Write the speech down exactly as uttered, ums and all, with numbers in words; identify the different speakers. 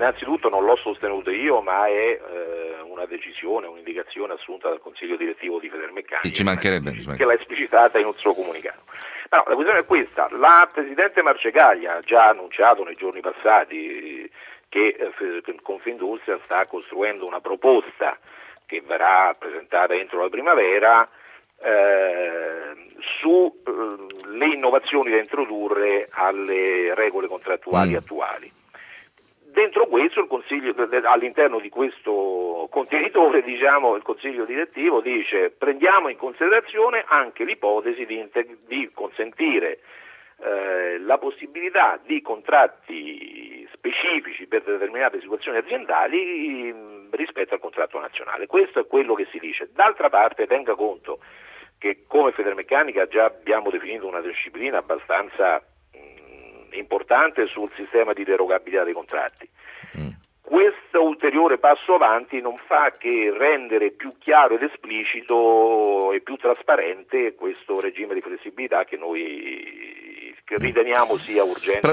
Speaker 1: innanzitutto non l'ho sostenuto io, ma è eh, una decisione, un'indicazione assunta dal Consiglio direttivo di Federmeccanica,
Speaker 2: ci mancherebbe,
Speaker 1: che l'ha esplicitata in un suo comunicato. No, la questione è questa: la Presidente Marcegaglia ha già annunciato nei giorni passati che eh, Confindustria sta costruendo una proposta che verrà presentata entro la primavera eh, sulle eh, innovazioni da introdurre alle regole contrattuali mm. attuali. Dentro questo il Consiglio, all'interno di questo contenitore, diciamo, il Consiglio direttivo dice: prendiamo in considerazione anche l'ipotesi di, di consentire eh, la possibilità di contratti specifici per determinate situazioni aziendali mh, rispetto al contratto nazionale. Questo è quello che si dice. D'altra parte tenga conto che come Federmeccanica già abbiamo definito una disciplina abbastanza importante sul sistema di derogabilità dei contratti. Mm. Questo ulteriore passo avanti non fa che rendere più chiaro ed esplicito e più trasparente questo regime di flessibilità che noi che riteniamo sia urgente.